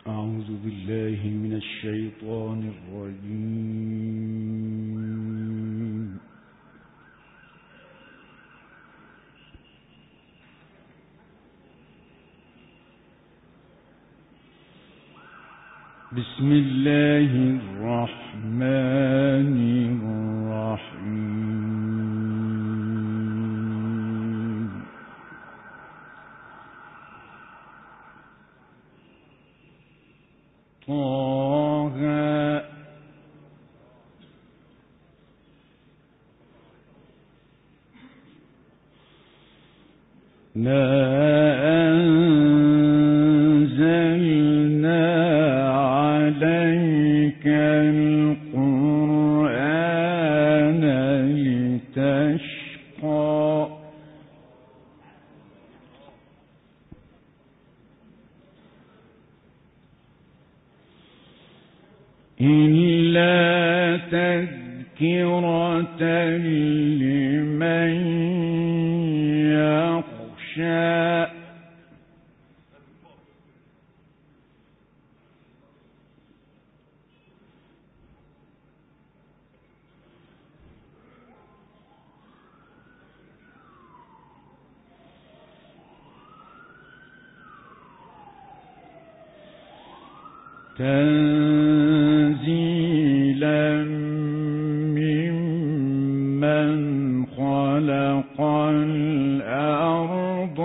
أعوذ بالله من الشيطان الرجيم. بسم الله الرحمن الرحيم. طه ما أنزلنا عليك القرآن لتشقى إلا تذكرة لمن يخشى تنزيلا ممن خلق الأرض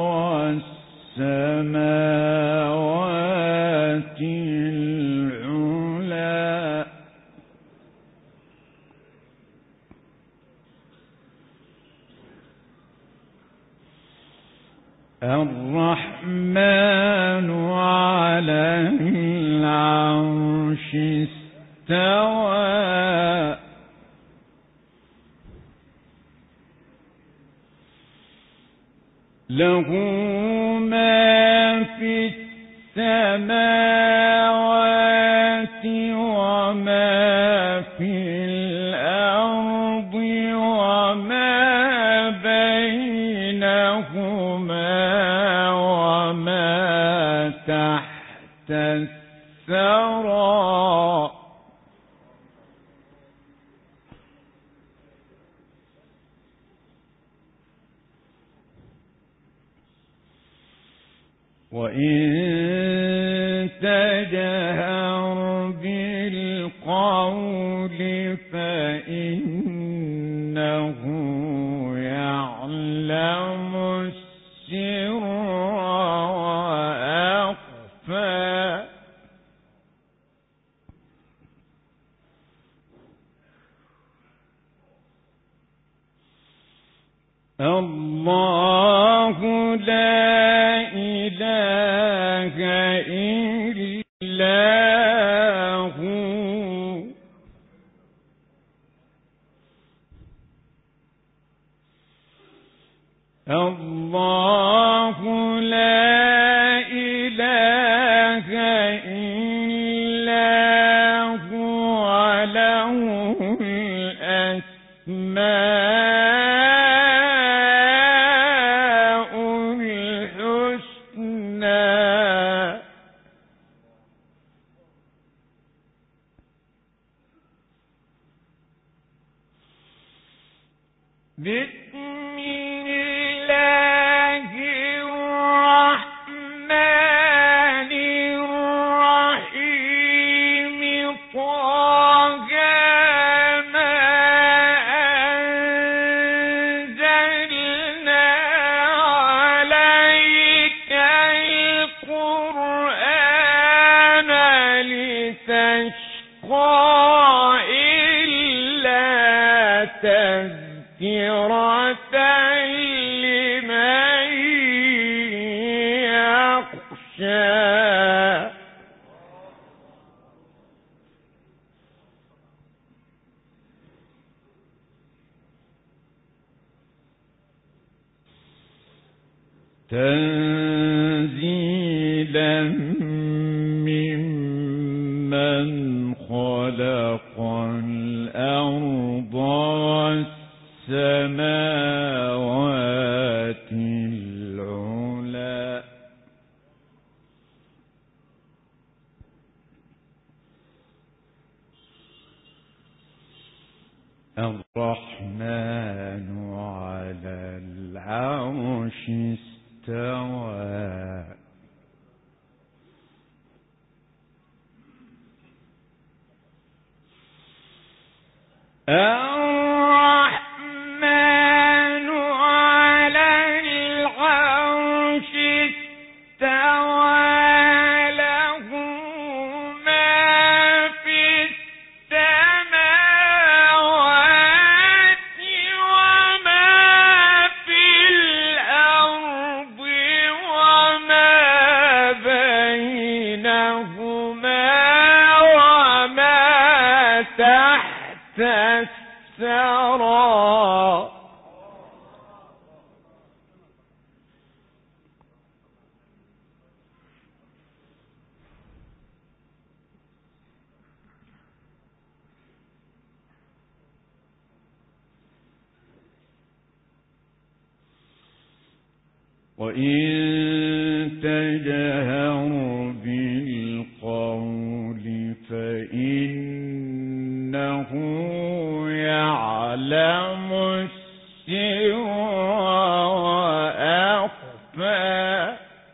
والسماوات العلى الرحمن على العرش استوى له ما في السماوات وما في الأرض وما بينهما وما تحت الثرى وإن تجهر بالقول فإنه يعلم السر وأخفى الله لا إله إلا هو الله لا إله إلا هو له الأسماء الحسنى بسم الله الرحمن الرحيم طه ما أنزلنا عليك القرآن لتشقى إلا تذكرة لمن يخشى تنزيلا ممن خلق الأرض والسماوات العلى الرحمن على العرش استوى. الرحمن على العرش استوى. له ما في السماوات وما في الأرض وما بينهما وما تحت الثرى. وإن تجهر بالقول فإنه يعلم السر وأخفى.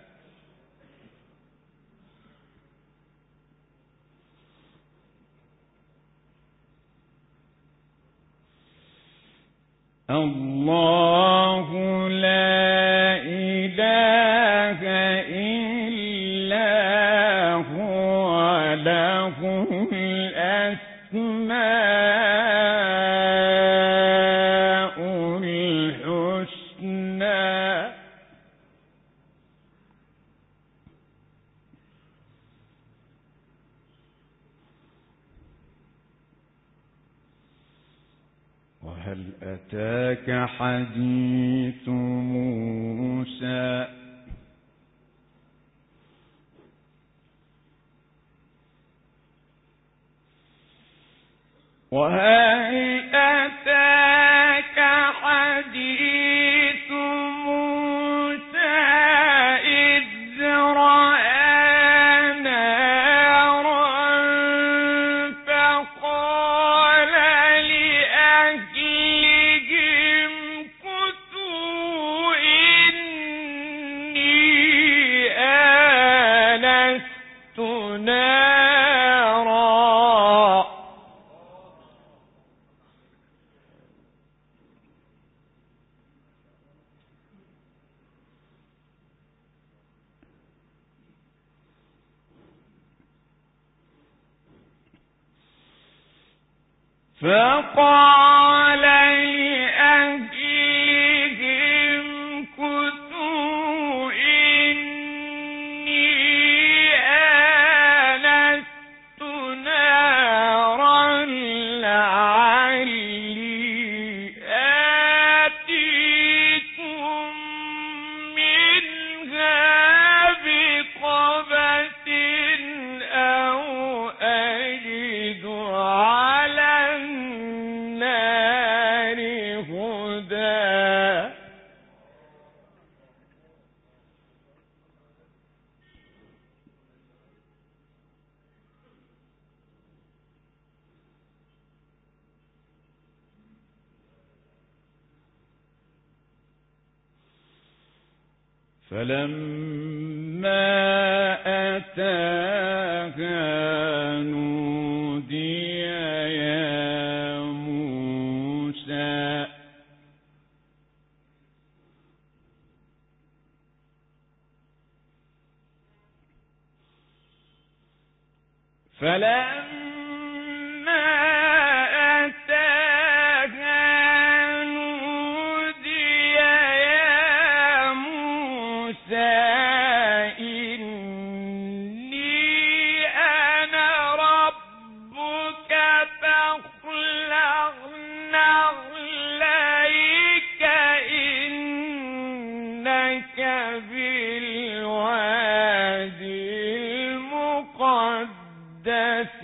الله لا إله إلا هو له الأسماء الحسنى. وهل أتاك حديث موسى؟ وهل أتاك حديث موسى إذ رأى نارا فقال لأهلهم كثوا إني آنست نارا. فقال لأهلهم كثوا إني آنست نارا لعلي آتيكم منها بقبس أو أجد على النار هدى. فلما أتاها نودي يا موسى. فلما أتاها نودي يا موسى إني أنا ربك فاخلع نعليك إنك بالوادي المقدس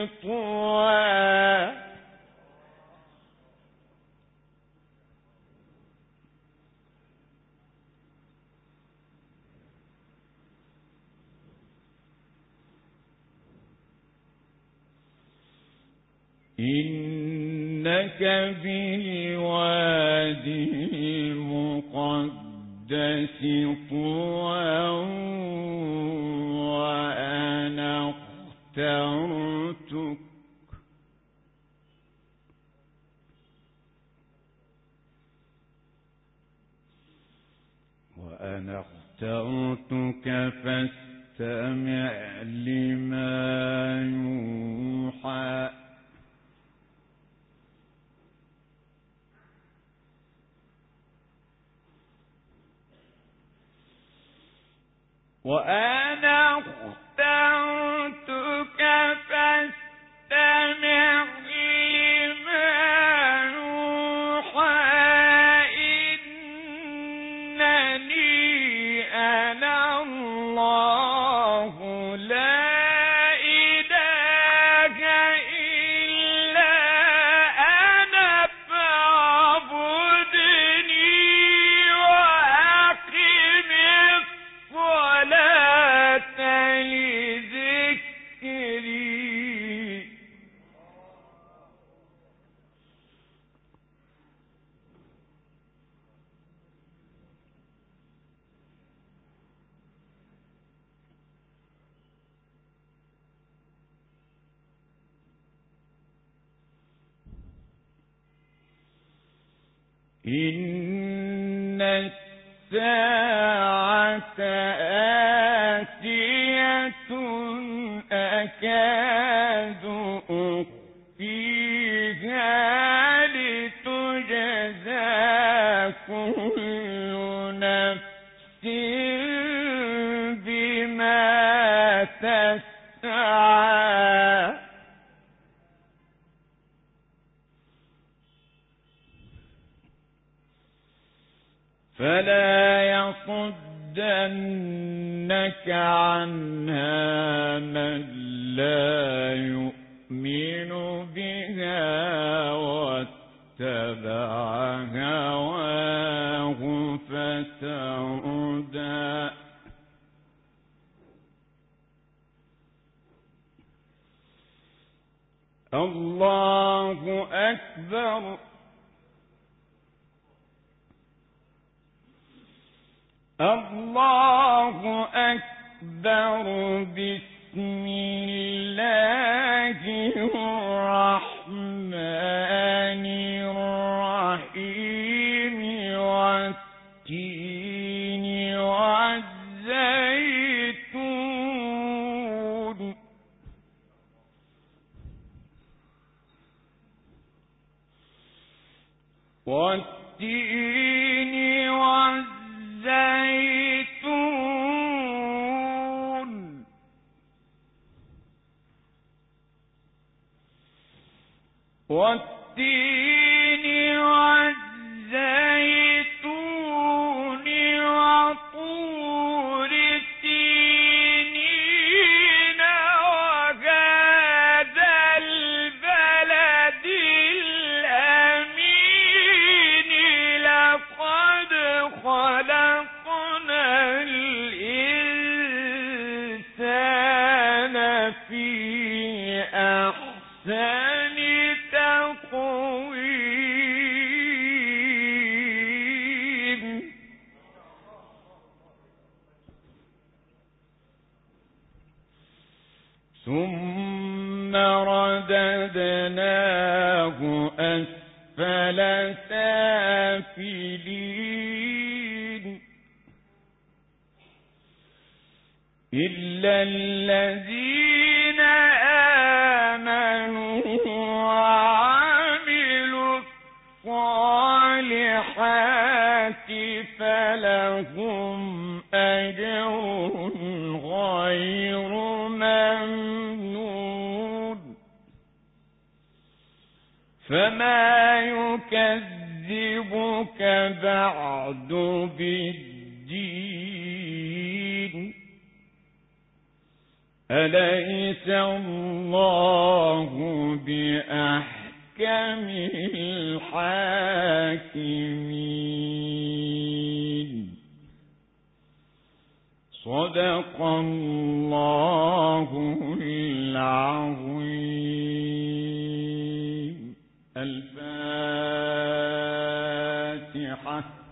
طوى. إنك لك بالوادي المقدس طوى وأنا اخترتك فاستمع لما يوحى وأنا اخترتك فاستمع لما يوحى إنني أنا الله لا إله إلا أنا فاعبدني وأقم الصلاة لذكري. إن الساعة آتية أكاد أخفيها لتجزى كل نفس بما تسعى فلا يصدنك عنها من لا يؤمن بها واتبع هواه فتردى. الله أكبر. الله أكبر. بسم الله الرحمن الرحيم والتين والزيتون والتين والزيتون والتين والزيتون وطور سينين وهذا البلد الأمين لقد خلقنا الإنسان في أحسن تقويم ثم رددناه أسفل سافلين إلا الذين آمنوا وعملوا الصالحات فلهم أجر غير ممنون. فما يكذبك بعد بالدين أليس الله بأحكم الحاكمين. صدق الله العظيم. الفاتحة.